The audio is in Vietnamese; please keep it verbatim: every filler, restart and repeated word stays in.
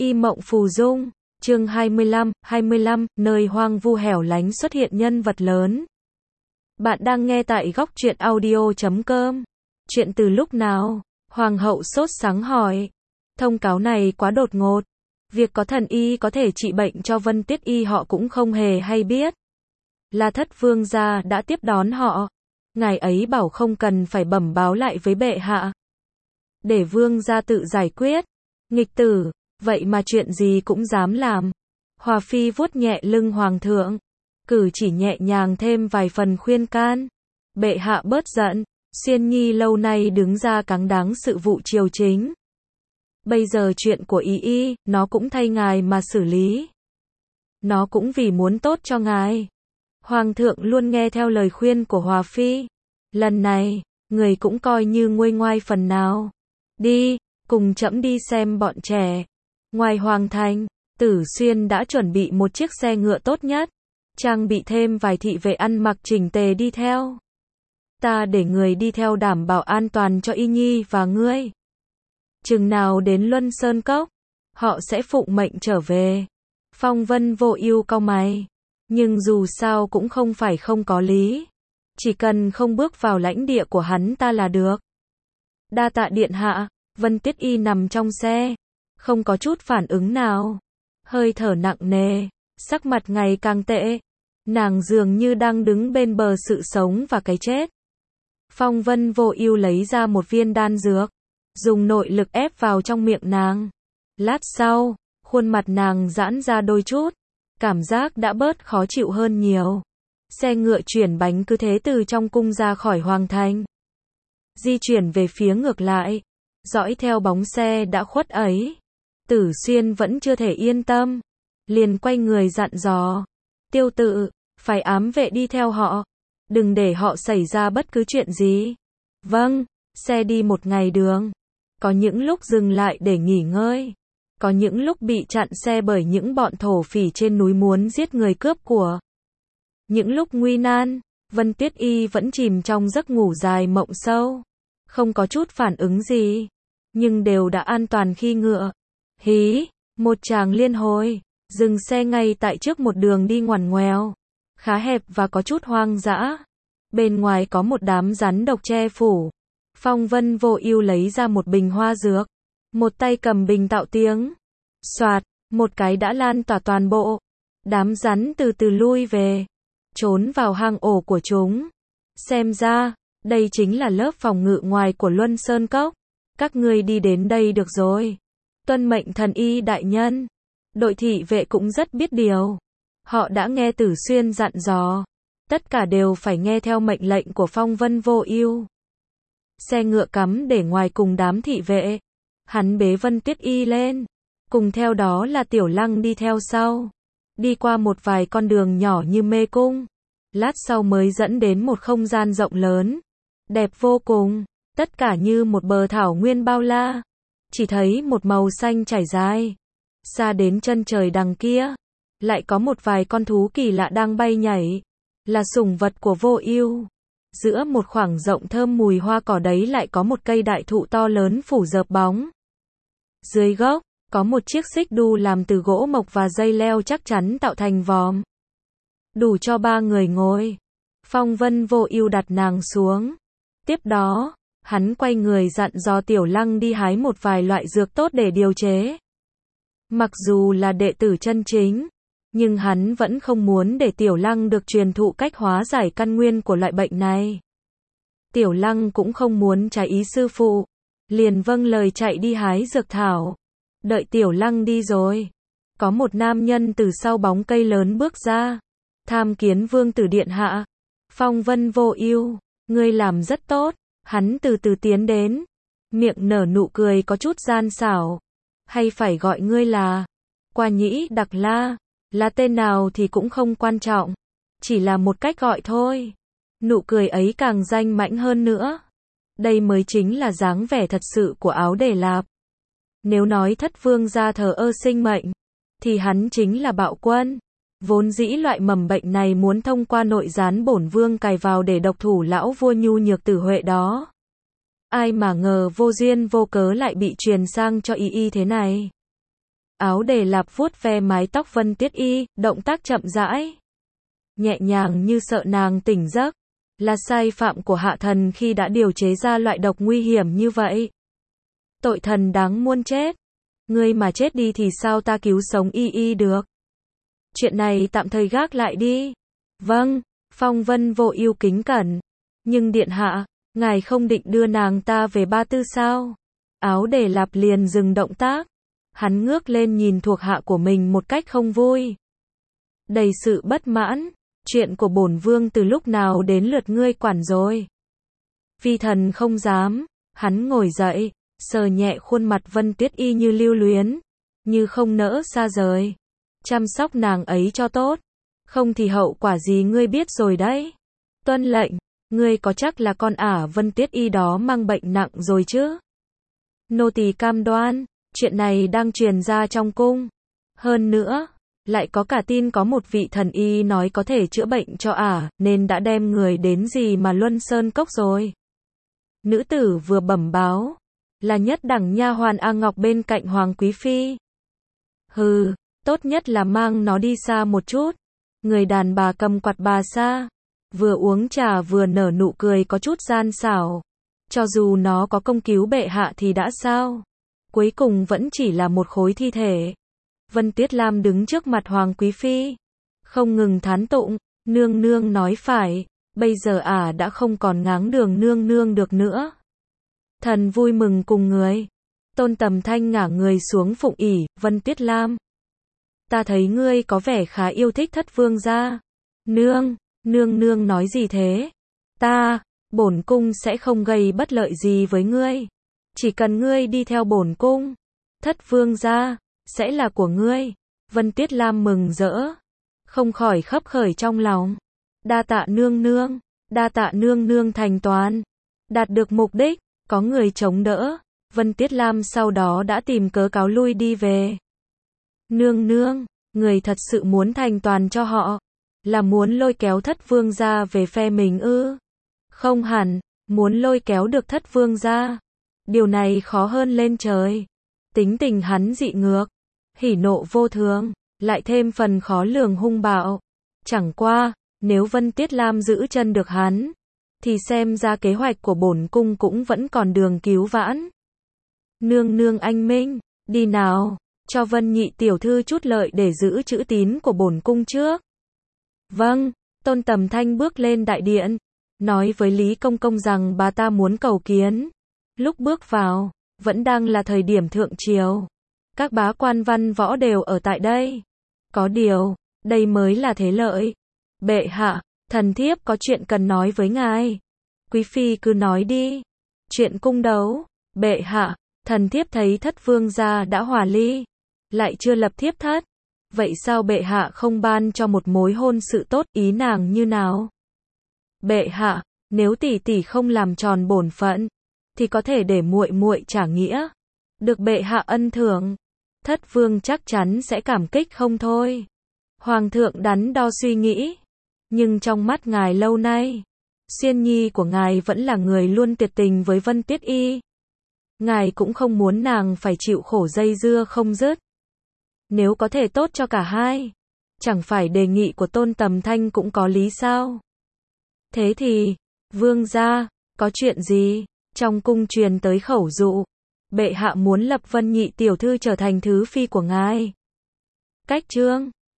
Y Mộng Phù Dung, chương hai mươi lăm, hai mươi lăm, nơi hoang vu hẻo lánh xuất hiện nhân vật lớn. Bạn đang nghe tại góc truyện audio chấm com. Chuyện từ lúc nào? Hoàng hậu sốt sắng hỏi. Thông cáo này quá đột ngột. Việc có thần y có thể trị bệnh cho Vân Tiết Y họ cũng không hề hay biết. La Thất vương gia đã tiếp đón họ. Ngài ấy bảo không cần phải bẩm báo lại với bệ hạ. Để vương gia tự giải quyết. Nghịch tử, vậy mà chuyện gì cũng dám làm. Hòa phi vuốt nhẹ lưng hoàng thượng, cử chỉ nhẹ nhàng thêm vài phần khuyên can. Bệ hạ bớt giận, Xuyên Nhi lâu nay đứng ra cáng đáng sự vụ triều chính. Bây giờ chuyện của Y Y, nó cũng thay ngài mà xử lý. Nó cũng vì muốn tốt cho ngài. Hoàng thượng luôn nghe theo lời khuyên của Hòa phi. Lần này, người cũng coi như nguôi ngoai phần nào. Đi, cùng trẫm đi xem bọn trẻ. Ngoài hoàng thành, Tử Xuyên đã chuẩn bị một chiếc xe ngựa tốt nhất, trang bị thêm vài thị vệ ăn mặc chỉnh tề đi theo. Ta để người đi theo đảm bảo an toàn cho Y Nhi và ngươi. Chừng nào đến Luân Sơn Cốc, họ sẽ phụng mệnh trở về. Phong Vân Vô Ưu cau mày, nhưng dù sao cũng không phải không có lý. Chỉ cần không bước vào lãnh địa của hắn ta là được. Đa tạ điện hạ. Vân Tiết Y nằm trong xe, không có chút phản ứng nào, hơi thở nặng nề, sắc mặt ngày càng tệ. Nàng dường như đang đứng bên bờ sự sống và cái chết. Phong Vân Vô Ưu lấy ra một viên đan dược, dùng nội lực ép vào trong miệng nàng. Lát sau, khuôn mặt nàng giãn ra đôi chút, cảm giác đã bớt khó chịu hơn nhiều. Xe ngựa chuyển bánh cứ thế từ trong cung ra khỏi hoàng thành, di chuyển về phía ngược lại. Dõi theo bóng xe đã khuất ấy, Tử Xuyên vẫn chưa thể yên tâm, liền quay người dặn dò. Tiêu Tự, phải ám vệ đi theo họ, đừng để họ xảy ra bất cứ chuyện gì. Vâng, xe đi một ngày đường, có những lúc dừng lại để nghỉ ngơi, có những lúc bị chặn xe bởi những bọn thổ phỉ trên núi muốn giết người cướp của. Những lúc nguy nan, Vân Tiết Y vẫn chìm trong giấc ngủ dài mộng sâu, không có chút phản ứng gì, nhưng đều đã an toàn khi ngựa. Hí, một chàng liên hồi, dừng xe ngay tại trước một đường đi ngoằn ngoèo, khá hẹp và có chút hoang dã. Bên ngoài có một đám rắn độc che phủ. Phong Vân Vô Ưu lấy ra một bình hoa dược, một tay cầm bình tạo tiếng. Soạt, một cái đã lan tỏa toàn bộ. Đám rắn từ từ lui về, trốn vào hang ổ của chúng. Xem ra, đây chính là lớp phòng ngự ngoài của Luân Sơn Cốc. Các ngươi đi đến đây được rồi. Tuân mệnh thần y đại nhân. Đội thị vệ cũng rất biết điều. Họ đã nghe Tử Xuyên dặn dò. Tất cả đều phải nghe theo mệnh lệnh của Phong Vân Vô Ưu. Xe ngựa cắm để ngoài cùng đám thị vệ. Hắn bế Vân Tiết Y lên. Cùng theo đó là Tiểu Lăng đi theo sau. Đi qua một vài con đường nhỏ như mê cung. Lát sau mới dẫn đến một không gian rộng lớn, đẹp vô cùng, tất cả như một bờ thảo nguyên bao la. Chỉ thấy một màu xanh trải dài. Xa đến chân trời đằng kia, lại có một vài con thú kỳ lạ đang bay nhảy, là sủng vật của Vô Ưu. Giữa một khoảng rộng thơm mùi hoa cỏ đấy lại có một cây đại thụ to lớn phủ rợp bóng. Dưới gốc, có một chiếc xích đu làm từ gỗ mộc và dây leo chắc chắn tạo thành vòm. Đủ cho ba người ngồi. Phong Vân Vô Ưu đặt nàng xuống. Tiếp đó, hắn quay người dặn dò Tiểu Lăng đi hái một vài loại dược tốt để điều chế. Mặc dù là đệ tử chân chính, nhưng hắn vẫn không muốn để Tiểu Lăng được truyền thụ cách hóa giải căn nguyên của loại bệnh này. Tiểu Lăng cũng không muốn trái ý sư phụ, liền vâng lời chạy đi hái dược thảo. Đợi Tiểu Lăng đi rồi, có một nam nhân từ sau bóng cây lớn bước ra. Tham kiến vương tử điện hạ. Phong Vân Vô Ưu, ngươi làm rất tốt. Hắn từ từ tiến đến, miệng nở nụ cười có chút gian xảo. Hay phải gọi ngươi là Qua Nhĩ Đặc La, là tên nào thì cũng không quan trọng, chỉ là một cách gọi thôi. Nụ cười ấy càng danh mãnh hơn nữa. Đây mới chính là dáng vẻ thật sự của Áo Đề Lạp. Nếu nói Thất vương gia thờ ơ sinh mệnh, thì hắn chính là bạo quân. Vốn dĩ loại mầm bệnh này muốn thông qua nội gián bổn vương cài vào để độc thủ lão vua nhu nhược tử huệ đó. Ai mà ngờ vô duyên vô cớ lại bị truyền sang cho Y Y thế này. Áo Đề Lạp vuốt ve mái tóc Vân Tiết Y, động tác chậm rãi, nhẹ nhàng như sợ nàng tỉnh giấc. Là sai phạm của hạ thần khi đã điều chế ra loại độc nguy hiểm như vậy. Tội thần đáng muôn chết. Ngươi mà chết đi thì sao ta cứu sống Y Y được. Chuyện này tạm thời gác lại đi. Vâng, Phong Vân Vô Ưu kính cẩn. Nhưng điện hạ, ngài không định đưa nàng ta về Ba Tư sao? Áo Đề Lạp liền dừng động tác. Hắn ngước lên nhìn thuộc hạ của mình một cách không vui, đầy sự bất mãn. Chuyện của bổn vương từ lúc nào đến lượt ngươi quản rồi? Phi thần không dám. Hắn ngồi dậy, sờ nhẹ khuôn mặt Vân Tiết Y như lưu luyến, như không nỡ xa rời. Chăm sóc nàng ấy cho tốt, không thì hậu quả gì ngươi biết rồi đấy. Tuân lệnh. Ngươi có chắc là con ả Vân Tiết Y đó mang bệnh nặng rồi chứ? Nô tỳ cam đoan, chuyện này đang truyền ra trong cung. Hơn nữa, lại có cả tin có một vị thần y nói có thể chữa bệnh cho ả, nên đã đem người đến gì mà Luân Sơn Cốc rồi. Nữ tử vừa bẩm báo, là nhất đẳng nha hoàn A Ngọc bên cạnh Hoàng Quý Phi. Hừ, tốt nhất là mang nó đi xa một chút. Người đàn bà cầm quạt bà xa, vừa uống trà vừa nở nụ cười có chút gian xảo. Cho dù nó có công cứu bệ hạ thì đã sao? Cuối cùng vẫn chỉ là một khối thi thể. Vân Tiết Lam đứng trước mặt Hoàng Quý Phi, không ngừng thán tụng. Nương nương nói phải, bây giờ ả đã không còn ngáng đường nương nương được nữa. Thần vui mừng cùng người. Tôn Tầm Thanh ngả người xuống phụng ỉ. Vân Tiết Lam, ta thấy ngươi có vẻ khá yêu thích Thất vương gia. Nương, nương nương nói gì thế? Ta, bổn cung sẽ không gây bất lợi gì với ngươi. Chỉ cần ngươi đi theo bổn cung, Thất vương gia sẽ là của ngươi. Vân Tiết Lam mừng rỡ, không khỏi khấp khởi trong lòng. Đa tạ nương nương, đa tạ nương nương thành toàn. Đạt được mục đích, có người chống đỡ. Vân Tiết Lam sau đó đã tìm cớ cáo lui đi về. Nương nương, người thật sự muốn thành toàn cho họ, là muốn lôi kéo Thất vương gia về phe mình ư? Không hẳn, muốn lôi kéo được Thất vương gia, điều này khó hơn lên trời. Tính tình hắn dị ngược, hỉ nộ vô thường, lại thêm phần khó lường hung bạo. Chẳng qua, nếu Vân Tiết Lam giữ chân được hắn, thì xem ra kế hoạch của bổn cung cũng vẫn còn đường cứu vãn. Nương nương anh minh, đi nào, cho Vân nhị tiểu thư chút lợi để giữ chữ tín của bổn cung trước. Vâng, Tôn Tầm Thanh bước lên đại điện, nói với Lý Công Công rằng bà ta muốn cầu kiến. Lúc bước vào, vẫn đang là thời điểm thượng triều. Các bá quan văn võ đều ở tại đây. Có điều, đây mới là thế lợi. Bệ hạ, thần thiếp có chuyện cần nói với ngài. Quý phi cứ nói đi. Chuyện cung đấu. Bệ hạ, thần thiếp thấy Thất vương gia đã hòa ly, lại chưa lập thiếp thất. Vậy sao bệ hạ không ban cho một mối hôn sự tốt, ý nàng như nào? Bệ hạ, nếu tỷ tỷ không làm tròn bổn phận, thì có thể để muội muội trả nghĩa, được bệ hạ ân thưởng. Thất vương chắc chắn sẽ cảm kích không thôi. Hoàng thượng đắn đo suy nghĩ, nhưng trong mắt ngài lâu nay, Xuyên Nhi của ngài vẫn là người luôn tuyệt tình với Vân Tiết Y. Ngài cũng không muốn nàng phải chịu khổ dây dưa không dứt. Nếu có thể tốt cho cả hai, chẳng phải đề nghị của Tôn Tầm Thanh cũng có lý sao? Thế thì, vương gia, có chuyện gì? Trong cung truyền tới khẩu dụ, bệ hạ muốn lập Vân nhị tiểu thư trở thành thứ phi của ngài. Cách chương